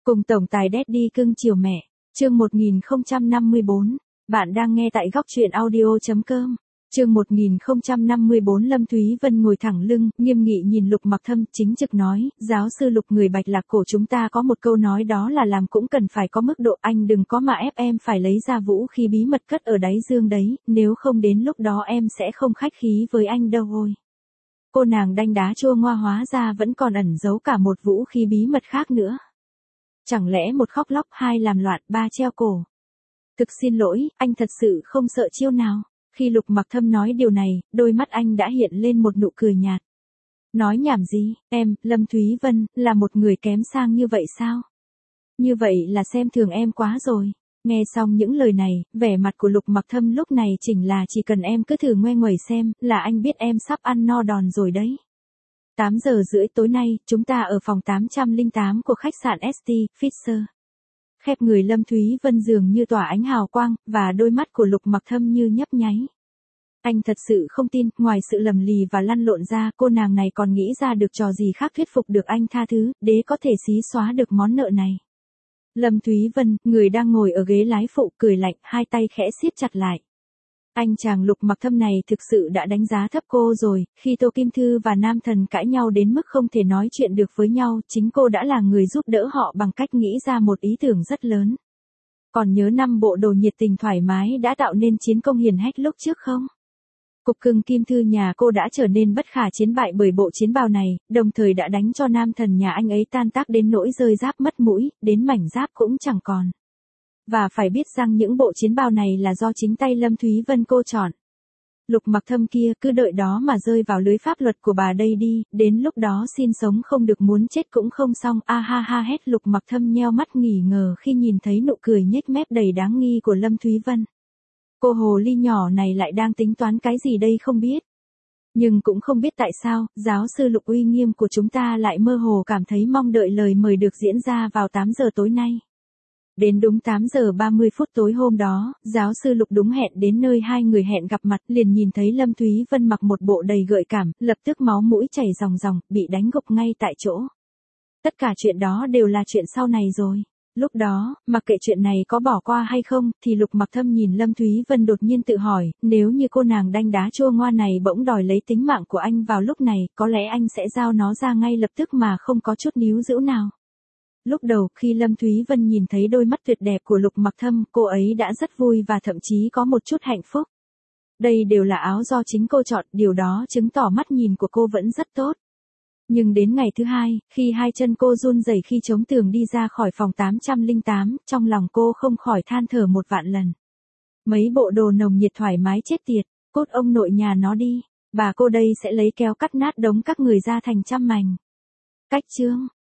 Cùng tổng tài Daddy cưng chiều mẹ. Chương 1054. Bạn đang nghe tại góc truyện audio.com. Chương 1054. Lâm Thúy Vân ngồi thẳng lưng, nghiêm nghị nhìn Lục Mặc Thâm, chính trực nói, giáo sư Lục, người Bạch Lạc cổ chúng ta có một câu nói, đó là làm cũng cần phải có mức độ, anh đừng có mà ép em phải lấy ra vũ khí bí mật cất ở đáy dương đấy, nếu không đến lúc đó em sẽ không khách khí với anh đâu ôi. Cô nàng đanh đá chua ngoa hóa ra vẫn còn ẩn giấu cả một vũ khí bí mật khác nữa. Chẳng lẽ một khóc lóc, hai làm loạn, ba treo cổ. Thực xin lỗi, anh thật sự không sợ chiêu nào. Khi Lục Mặc Thâm nói điều này, đôi mắt anh đã hiện lên một nụ cười nhạt. Nói nhảm gì, em, Lâm Thúy Vân, là một người kém sang như vậy sao? Như vậy là xem thường em quá rồi. Nghe xong những lời này, vẻ mặt của Lục Mặc Thâm lúc này chỉnh là chỉ cần em cứ thử ngoe nguẩy xem, là anh biết em sắp ăn no đòn rồi đấy. 8 giờ rưỡi tối nay, chúng ta ở phòng 808 của khách sạn ST Fisher. Khép người Lâm Thúy Vân dường như tỏa ánh hào quang, và đôi mắt của Lục Mặc Thâm như nhấp nháy. Anh thật sự không tin, ngoài sự lầm lì và lăn lộn ra, cô nàng này còn nghĩ ra được trò gì khác thuyết phục được anh tha thứ, để có thể xí xóa được món nợ này. Lâm Thúy Vân, người đang ngồi ở ghế lái phụ, cười lạnh, hai tay khẽ siết chặt lại. Anh chàng Lục Mặc Thâm này thực sự đã đánh giá thấp cô rồi, khi Tô Kim Thư và Nam Thần cãi nhau đến mức không thể nói chuyện được với nhau, chính cô đã là người giúp đỡ họ bằng cách nghĩ ra một ý tưởng rất lớn. Còn nhớ 5 bộ đồ nhiệt tình thoải mái đã tạo nên chiến công hiển hách lúc trước không? Cục cưng Kim Thư nhà cô đã trở nên bất khả chiến bại bởi bộ chiến bào này, đồng thời đã đánh cho Nam Thần nhà anh ấy tan tác đến nỗi rơi giáp mất mũi, đến mảnh giáp cũng chẳng còn. Và phải biết rằng những bộ chiến bào này là do chính tay Lâm Thúy Vân cô chọn. Lục Mặc Thâm kia cứ đợi đó mà rơi vào lưới pháp luật của bà đây đi, đến lúc đó xin sống không được muốn chết cũng không xong. A ha ha hét, Lục Mặc Thâm nheo mắt nghỉ ngờ khi nhìn thấy nụ cười nhếch mép đầy đáng nghi của Lâm Thúy Vân. Cô hồ ly nhỏ này lại đang tính toán cái gì đây không biết. Nhưng cũng không biết tại sao, giáo sư Lục uy nghiêm của chúng ta lại mơ hồ cảm thấy mong đợi lời mời được diễn ra vào 8 giờ tối nay. Đến đúng 8 giờ 30 phút tối hôm đó, giáo sư Lục đúng hẹn đến nơi hai người hẹn gặp mặt, liền nhìn thấy Lâm Thúy Vân mặc một bộ đầy gợi cảm, lập tức máu mũi chảy ròng ròng, bị đánh gục ngay tại chỗ. Tất cả chuyện đó đều là chuyện sau này rồi. Lúc đó, mặc kệ chuyện này có bỏ qua hay không, thì Lục Mặc Thâm nhìn Lâm Thúy Vân đột nhiên tự hỏi, nếu như cô nàng đanh đá chua ngoa này bỗng đòi lấy tính mạng của anh vào lúc này, có lẽ anh sẽ giao nó ra ngay lập tức mà không có chút níu giữ nào. Lúc đầu, khi Lâm Thúy Vân nhìn thấy đôi mắt tuyệt đẹp của Lục Mặc Thâm, cô ấy đã rất vui và thậm chí có một chút hạnh phúc. Đây đều là áo do chính cô chọn, điều đó chứng tỏ mắt nhìn của cô vẫn rất tốt. Nhưng đến ngày thứ hai, khi hai chân cô run rẩy khi chống tường đi ra khỏi phòng 808, trong lòng cô không khỏi than thở một vạn lần. Mấy bộ đồ nồng nhiệt thoải mái chết tiệt, cốt ông nội nhà nó đi, bà cô đây sẽ lấy kéo cắt nát đống các người ra thành trăm mảnh. Cách chương.